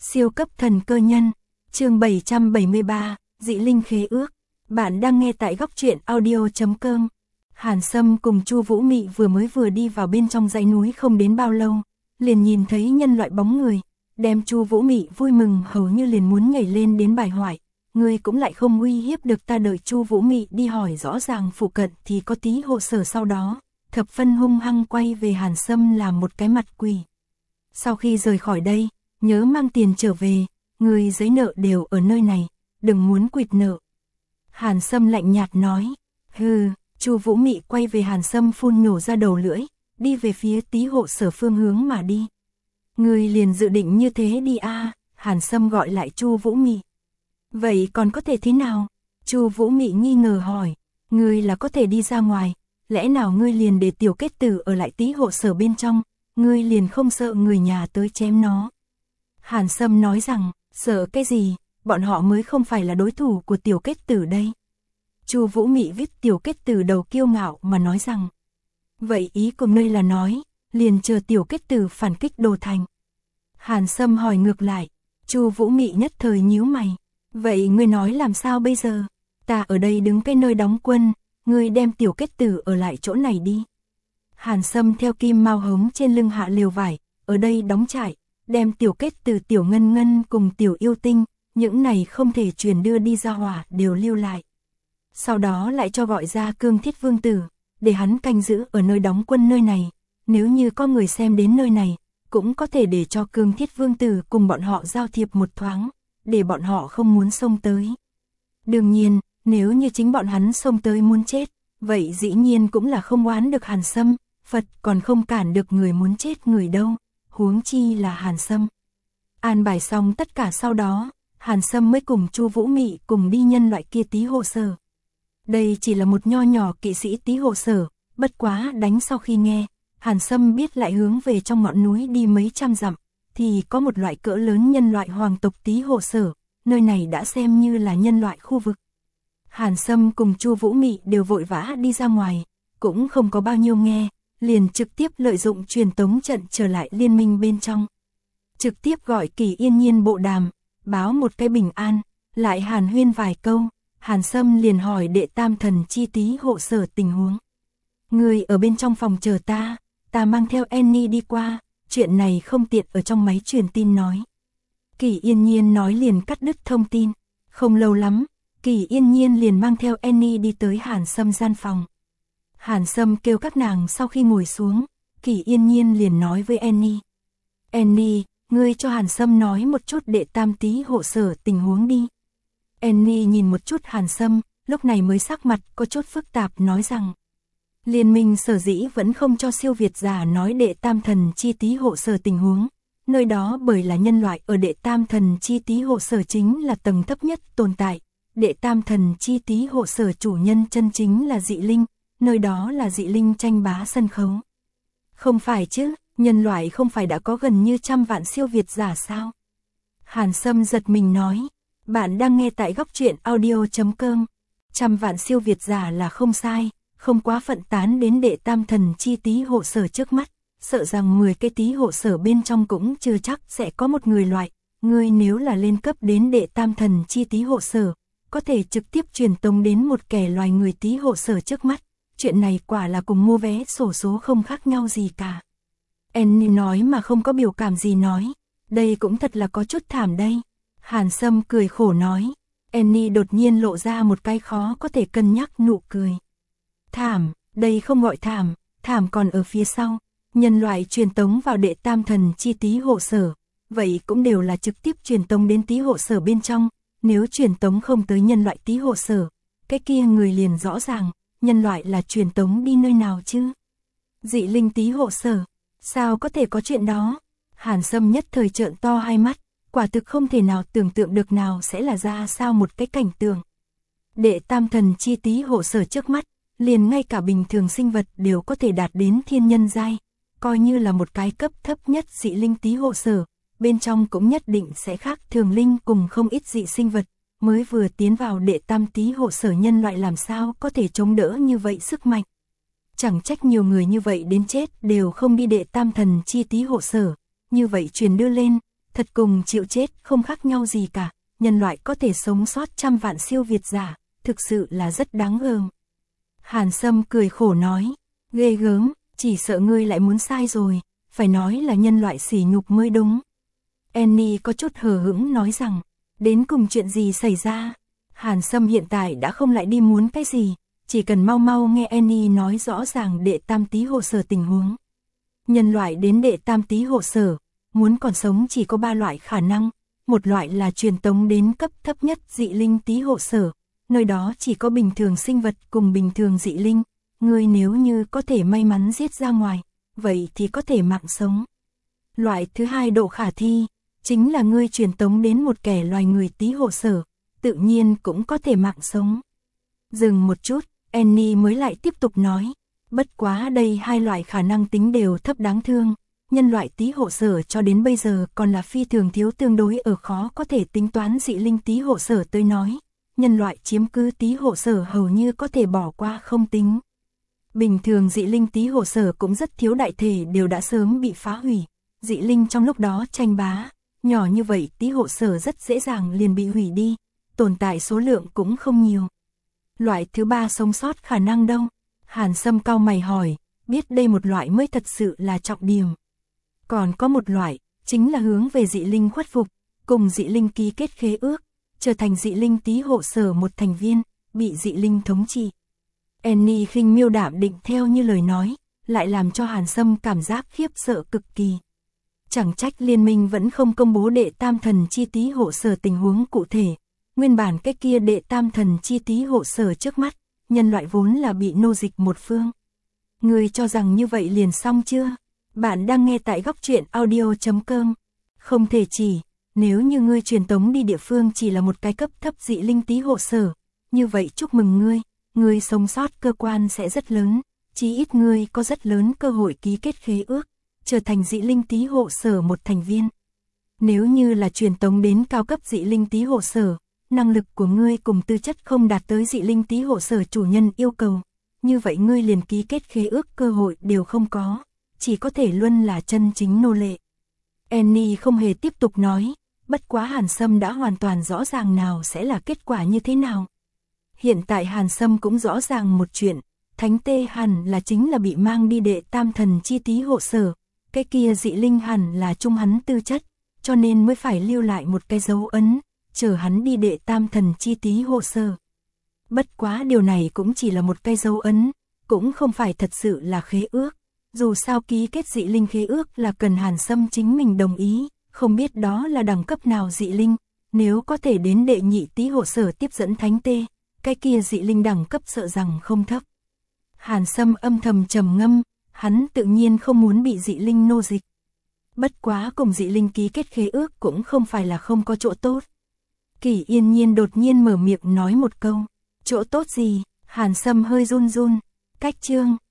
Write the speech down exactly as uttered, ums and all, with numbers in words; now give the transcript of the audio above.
Siêu cấp thần cơ nhân, chương bảy trăm bảy mươi ba, dị linh khế ước. Bạn đang nghe tại góc truyện audio chấm com. Hàn Sâm cùng Chu Vũ Mị vừa mới vừa đi vào bên trong dãy núi không đến bao lâu, liền nhìn thấy nhân loại bóng người, đem Chu Vũ Mị vui mừng hầu như liền muốn nhảy lên đến bài hoại. Ngươi cũng lại không uy hiếp được ta. Đợi Chu Vũ Mị đi hỏi rõ ràng phụ cận thì có tí hộ sở, sau đó thập phân hung hăng quay về Hàn Sâm làm một cái mặt quỷ. Sau khi rời khỏi đây, nhớ mang tiền trở về, người giấy nợ đều ở nơi này, đừng muốn quỵt nợ. Hàn Sâm lạnh nhạt nói. Hừ. Chu Vũ Mị quay về Hàn Sâm phun nhổ ra đầu lưỡi, đi về phía tí hộ sở phương hướng mà đi. Người liền dự định như thế đi a? À? Hàn Sâm gọi lại Chu Vũ Mị. Vậy còn có thể thế nào? Chu Vũ Mị nghi ngờ hỏi. Ngươi là có thể đi ra ngoài, lẽ nào ngươi liền để tiểu kết tử ở lại tí hộ sở bên trong, ngươi liền không sợ người nhà tới chém nó? Hàn Sâm nói rằng, sợ cái gì, bọn họ mới không phải là đối thủ của tiểu kết tử đây. Chu Vũ Mị viết tiểu kết tử đầu kiêu ngạo mà nói rằng. Vậy ý của ngươi là nói, liền chờ tiểu kết tử phản kích đồ thành. Hàn Sâm hỏi ngược lại. Chu Vũ Mị nhất thời nhíu mày. Vậy ngươi nói làm sao bây giờ? Ta ở đây đứng cái nơi đóng quân, ngươi đem tiểu kết tử ở lại chỗ này đi. Hàn Sâm theo kim mao hống trên lưng hạ liều vải, ở đây đóng trại, đem tiểu kết tử, tiểu ngân ngân cùng tiểu yêu tinh, những này không thể truyền đưa đi ra hỏa đều lưu lại. Sau đó lại cho gọi ra Cương Thiết Vương Tử, để hắn canh giữ ở nơi đóng quân nơi này, nếu như có người xem đến nơi này, cũng có thể để cho Cương Thiết Vương Tử cùng bọn họ giao thiệp một thoáng, để bọn họ không muốn xông tới. Đương nhiên, nếu như chính bọn hắn xông tới muốn chết, vậy dĩ nhiên cũng là không oán được Hàn Sâm, Phật còn không cản được người muốn chết người đâu, huống chi là Hàn Sâm. An bài xong tất cả sau đó, Hàn Sâm mới cùng Chu Vũ Mị cùng đi nhân loại kia tí hộ sở. Đây chỉ là một nho nhỏ kỵ sĩ tí hộ sở, bất quá đánh sau khi nghe, Hàn Sâm biết lại hướng về trong ngọn núi đi mấy trăm dặm, thì có một loại cỡ lớn nhân loại hoàng tộc tí hộ sở, nơi này đã xem như là nhân loại khu vực. Hàn Sâm cùng Chu Vũ Mị đều vội vã đi ra ngoài, cũng không có bao nhiêu nghe, liền trực tiếp lợi dụng truyền tống trận trở lại liên minh bên trong. Trực tiếp gọi Kỳ Yên Nhiên bộ đàm, báo một cái bình an, lại hàn huyên vài câu, Hàn Sâm liền hỏi đệ tam thần chi tí hộ sở tình huống. Người ở bên trong phòng chờ ta, ta mang theo Annie đi qua, chuyện này không tiện ở trong máy truyền tin nói. Kỳ Yên Nhiên nói liền cắt đứt thông tin. Không lâu lắm, Kỳ Yên Nhiên liền mang theo Annie đi tới Hàn Sâm gian phòng. Hàn Sâm kêu các nàng sau khi ngồi xuống, Kỳ Yên Nhiên liền nói với Annie. Annie, ngươi cho Hàn Sâm nói một chút đệ tam tí hộ sở tình huống đi. Annie nhìn một chút Hàn Sâm, lúc này mới sắc mặt có chút phức tạp nói rằng. Liên minh sở dĩ vẫn không cho siêu việt giả nói đệ tam thần chi tí hộ sở tình huống, nơi đó bởi là nhân loại ở đệ tam thần chi tí hộ sở chính là tầng thấp nhất tồn tại, đệ tam thần chi tí hộ sở chủ nhân chân chính là dị linh, nơi đó là dị linh tranh bá sân khấu. Không phải chứ, nhân loại không phải đã có gần như trăm vạn siêu việt giả sao? Hàn Sâm giật mình nói, bạn đang nghe tại góc truyện audio chấm com, trăm vạn siêu việt giả là không sai. Không quá phận tán đến đệ tam thần chi tí hộ sở trước mắt, sợ rằng mười cái tí hộ sở bên trong cũng chưa chắc sẽ có một người loại, ngươi nếu là lên cấp đến đệ tam thần chi tí hộ sở, có thể trực tiếp truyền tống đến một kẻ loài người tí hộ sở trước mắt, chuyện này quả là cùng mua vé xổ số không khác nhau gì cả. Annie nói mà không có biểu cảm gì nói, đây cũng thật là có chút thảm đây. Hàn Sâm cười khổ nói, Annie đột nhiên lộ ra một cái khó có thể cân nhắc nụ cười. Thảm, đây không gọi thảm, thảm còn ở phía sau, nhân loại truyền tống vào đệ tam thần chi tí hộ sở, vậy cũng đều là trực tiếp truyền tống đến tí hộ sở bên trong, nếu truyền tống không tới nhân loại tí hộ sở, cái kia người liền rõ ràng, nhân loại là truyền tống đi nơi nào chứ? Dị linh tí hộ sở, sao có thể có chuyện đó? Hàn Sâm nhất thời trợn to hai mắt, quả thực không thể nào tưởng tượng được nào sẽ là ra sao một cái cảnh tượng. Đệ tam thần chi tí hộ sở trước mắt, liền ngay cả bình thường sinh vật đều có thể đạt đến thiên nhân giai, coi như là một cái cấp thấp nhất dị linh tí hộ sở, bên trong cũng nhất định sẽ khác thường linh cùng không ít dị sinh vật, mới vừa tiến vào đệ tam tí hộ sở nhân loại làm sao có thể chống đỡ như vậy sức mạnh. Chẳng trách nhiều người như vậy đến chết đều không đi đệ tam thần chi tí hộ sở, như vậy truyền đưa lên, thật cùng chịu chết không khác nhau gì cả, nhân loại có thể sống sót trăm vạn siêu việt giả, thực sự là rất đáng gờm. Hàn Sâm cười khổ nói, ghê gớm, chỉ sợ ngươi lại muốn sai rồi, phải nói là nhân loại sỉ nhục mới đúng. Annie có chút hờ hững nói rằng, đến cùng chuyện gì xảy ra? Hàn Sâm hiện tại đã không lại đi muốn cái gì, chỉ cần mau mau nghe Annie nói rõ ràng đệ tam tí hộ sở tình huống. Nhân loại đến đệ tam tí hộ sở, muốn còn sống chỉ có ba loại khả năng, một loại là truyền tống đến cấp thấp nhất dị linh tí hộ sở, nơi đó chỉ có bình thường sinh vật cùng bình thường dị linh, ngươi nếu như có thể may mắn giết ra ngoài, vậy thì có thể mạng sống. Loại thứ hai độ khả thi, chính là ngươi truyền tống đến một kẻ loài người tí hộ sở, tự nhiên cũng có thể mạng sống. Dừng một chút, Annie mới lại tiếp tục nói, bất quá đây hai loại khả năng tính đều thấp đáng thương, nhân loại tí hộ sở cho đến bây giờ còn là phi thường thiếu tương đối ở khó có thể tính toán dị linh tí hộ sở tới nói, nhân loại chiếm cứ tí hộ sở hầu như có thể bỏ qua không tính. Bình thường dị linh tí hộ sở cũng rất thiếu đại thể đều đã sớm bị phá hủy, dị linh trong lúc đó tranh bá, nhỏ như vậy tí hộ sở rất dễ dàng liền bị hủy đi, tồn tại số lượng cũng không nhiều. Loại thứ ba sống sót khả năng đâu? Hàn Sâm cau mày hỏi, biết đây một loại mới thật sự là trọng điểm. Còn có một loại, chính là hướng về dị linh khuất phục, cùng dị linh ký kết khế ước, trở thành dị linh tí hộ sở một thành viên, bị dị linh thống trị. Annie khinh miêu đạm định theo như lời nói, lại làm cho Hàn Sâm cảm giác khiếp sợ cực kỳ. Chẳng trách liên minh vẫn không công bố đệ tam thần chi tí hộ sở tình huống cụ thể. Nguyên bản cái kia đệ tam thần chi tí hộ sở trước mắt, nhân loại vốn là bị nô dịch một phương. Ngươi cho rằng như vậy liền xong chưa? Bạn đang nghe tại góc truyện audio chấm com. Không thể chỉ, nếu như ngươi truyền tống đi địa phương chỉ là một cái cấp thấp dị linh tí hộ sở, như vậy chúc mừng ngươi, ngươi sống sót cơ quan sẽ rất lớn, chí ít ngươi có rất lớn cơ hội ký kết khế ước, trở thành dị linh tí hộ sở một thành viên. Nếu như là truyền tống đến cao cấp dị linh tí hộ sở, năng lực của ngươi cùng tư chất không đạt tới dị linh tí hộ sở chủ nhân yêu cầu, như vậy ngươi liền ký kết khế ước cơ hội đều không có, chỉ có thể luôn là chân chính nô lệ. Annie không hề tiếp tục nói, bất quá Hàn Sâm đã hoàn toàn rõ ràng nào sẽ là kết quả như thế nào. Hiện tại Hàn Sâm cũng rõ ràng một chuyện, Thánh Tê hẳn là chính là bị mang đi đệ tam thần chi tí hộ sở, cái kia dị linh hẳn là chung hắn tư chất, cho nên mới phải lưu lại một cái dấu ấn, chờ hắn đi đệ tam thần chi tí hộ sở. Bất quá điều này cũng chỉ là một cái dấu ấn, cũng không phải thật sự là khế ước. Dù sao ký kết dị linh khế ước là cần Hàn Sâm chính mình đồng ý, không biết đó là đẳng cấp nào dị linh, nếu có thể đến đệ nhị tí hộ sở tiếp dẫn Thánh Tê, cái kia dị linh đẳng cấp sợ rằng không thấp. Hàn Sâm âm thầm trầm ngâm, hắn tự nhiên không muốn bị dị linh nô dịch. Bất quá cùng dị linh ký kết khế ước cũng không phải là không có chỗ tốt. Kỷ Yên Nhiên đột nhiên mở miệng nói một câu, chỗ tốt gì? Hàn Sâm hơi run run, cách chương